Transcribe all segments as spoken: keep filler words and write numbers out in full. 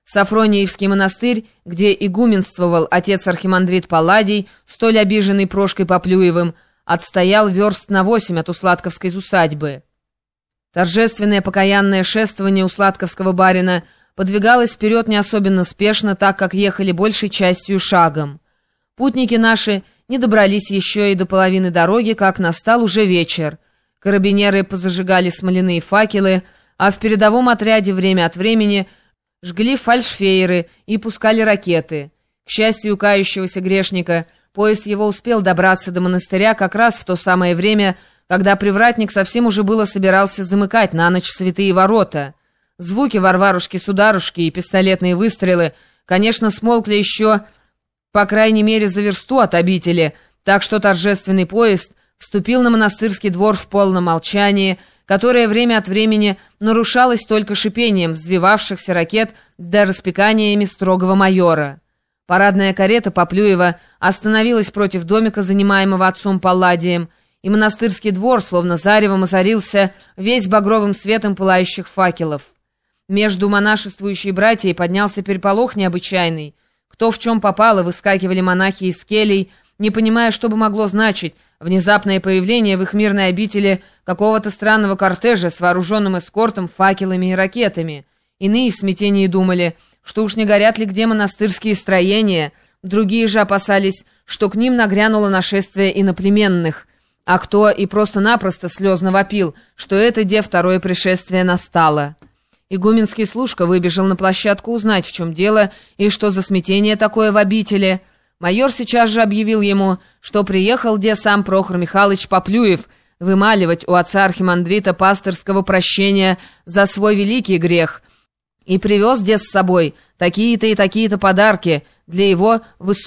Сафрониевский монастырь, где игуменствовал отец-архимандрит Палладий, столь обиженный Прошкой Поплюевым, отстоял верст на восемь от усладковской усадьбы. Торжественное покаянное шествование усладковского барина подвигалось вперед не особенно спешно, так как ехали большей частью шагом. Путники наши не добрались еще и до половины дороги, как настал уже вечер. Карабинеры позажигали смоляные факелы, а в передовом отряде время от времени жгли фальшфейеры и пускали ракеты. К счастью кающегося грешника, поезд его успел добраться до монастыря как раз в то самое время, когда привратник совсем уже было собирался замыкать на ночь святые ворота. Звуки Варварушки-сударушки и пистолетные выстрелы, конечно, смолкли еще, по крайней мере, за версту от обители, так что торжественный поезд вступил на монастырский двор в полном молчании, которое время от времени нарушалось только шипением взвивавшихся ракет до распеканиями строгого майора. Парадная карета Поплюева остановилась против домика, занимаемого отцом Палладием, и монастырский двор, словно заревом, озарился весь багровым светом пылающих факелов. Между монашествующей братьей поднялся переполох необычайный. Кто в чем попало, выскакивали монахи из келей, не понимая, что бы могло значить внезапное появление в их мирной обители какого-то странного кортежа с вооруженным эскортом, факелами и ракетами. Иные в смятении думали, что уж не горят ли где монастырские строения, другие же опасались, что к ним нагрянуло нашествие иноплеменных, а кто и просто-напросто слезно вопил, что это де второе пришествие настало. Игуменский служка выбежал на площадку узнать, в чем дело и что за смятение такое в обители. Майор сейчас же объявил ему, что приехал где сам Прохор Михайлович Поплюев вымаливать у отца архимандрита пастырского прощения за свой великий грех, и привез где с собой такие-то и такие-то подарки для его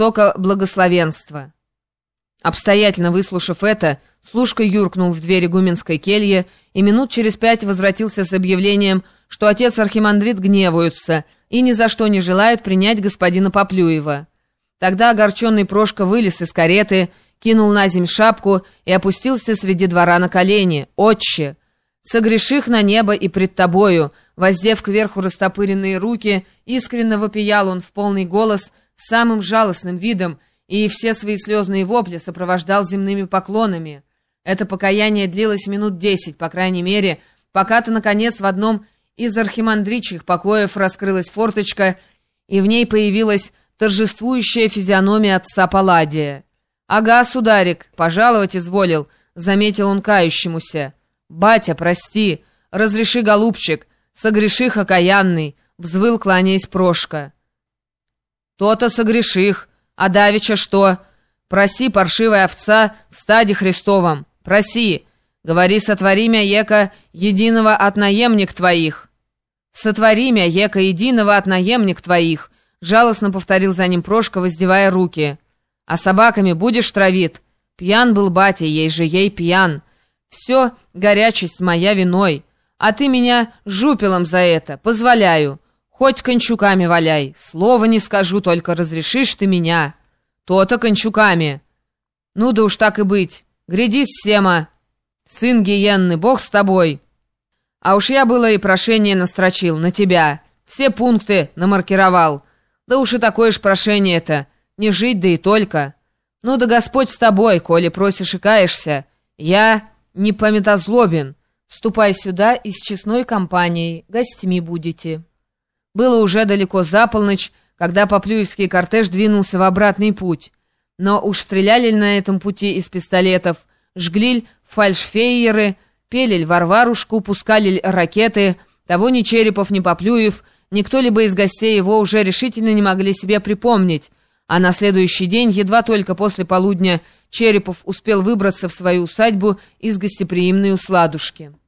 высокоблагословенства. Обстоятельно выслушав это, служка юркнул в дверь игуменской кельи и минут через пять возвратился с объявлением, что отец архимандрит гневаются и ни за что не желают принять господина Поплюева. Тогда огорченный Прошка вылез из кареты, кинул на земь шапку и опустился среди двора на колени. «Отче! Согреших на небо и пред тобою!» Воздев кверху растопыренные руки, искренно вопиял он в полный голос с самым жалостным видом и все свои слезные вопли сопровождал земными поклонами. Это покаяние длилось минут десять, по крайней мере, пока-то, наконец, в одном из архимандричьих покоев раскрылась форточка, и в ней появилась торжествующая физиономия отца Палладия. «Ага, сударик, пожаловать изволил», — заметил он кающемуся. «Батя, прости, разреши, голубчик, согреших окаянный», — взвыл, кланяясь Прошка. «То-то согреших, а давеча что? Проси, паршивая овца, в стаде Христовом, проси, говори, сотвори мя, еко, единого от наемник твоих». «Сотвори мя, еко, единого от наемник твоих», — жалостно повторил за ним Прошка, воздевая руки. «А собаками будешь травит? Пьян был батя, ей же ей пьян. Все горячесть моя виной, а ты меня жупелом за это позволяю. Хоть кончуками валяй, слова не скажу, только разрешишь ты меня. То-то кончуками. Ну да уж так и быть, грядись, Сема, сын гиенны, бог с тобой. А уж я было и прошение настрочил на тебя, все пункты намаркировал. Да уж и такое ж прошение-то, не жить да и только. Ну да Господь с тобой, коли просишь и каешься. Я не пометозлобен. Ступай сюда и с честной компанией, гостьми будете». Было уже далеко за полночь, когда Поплюевский кортеж двинулся в обратный путь. Но уж стреляли на этом пути из пистолетов, жгли фальшфейеры, пели Варварушку, пускали ракеты, того ни Черепов, ни Поплюев, ни кто-либо из гостей его уже решительно не могли себе припомнить, а на следующий день, едва только после полудня, Черепов успел выбраться в свою усадьбу из гостеприимной усладушки.